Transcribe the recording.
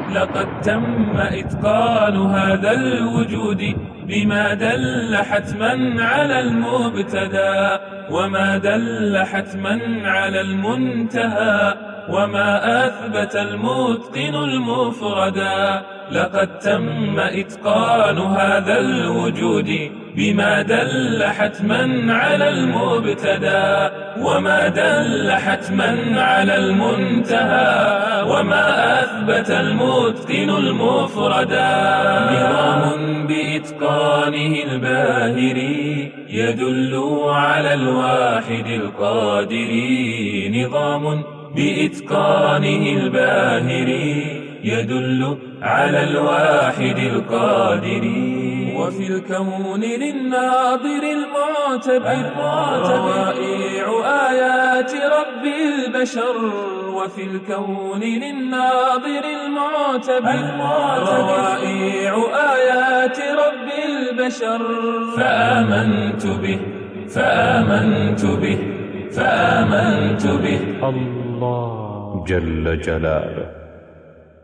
لقد تم إتقان هذا الوجود بما دل حتما على المبتدى وما دل حتما على المنتهى وما أثبت المتقن المفردا. لقد تم إتقان هذا الوجود بما دل حتما على المبتدى وما دل حتما على المنتهى وما أثبت المتقن المفردا. نظام بإتقانه الباهر يدل على الواحد القادر. نظام بإتقانه الباهر يدل على الواحد القادر. وفي الكون للناظر المعتبر روائع آيات رب البشر. وفي الكون للناظر المعتبر روائع آيات رب البشر. فآمنت به فآمنت به فآمنت به الله جل جلاله.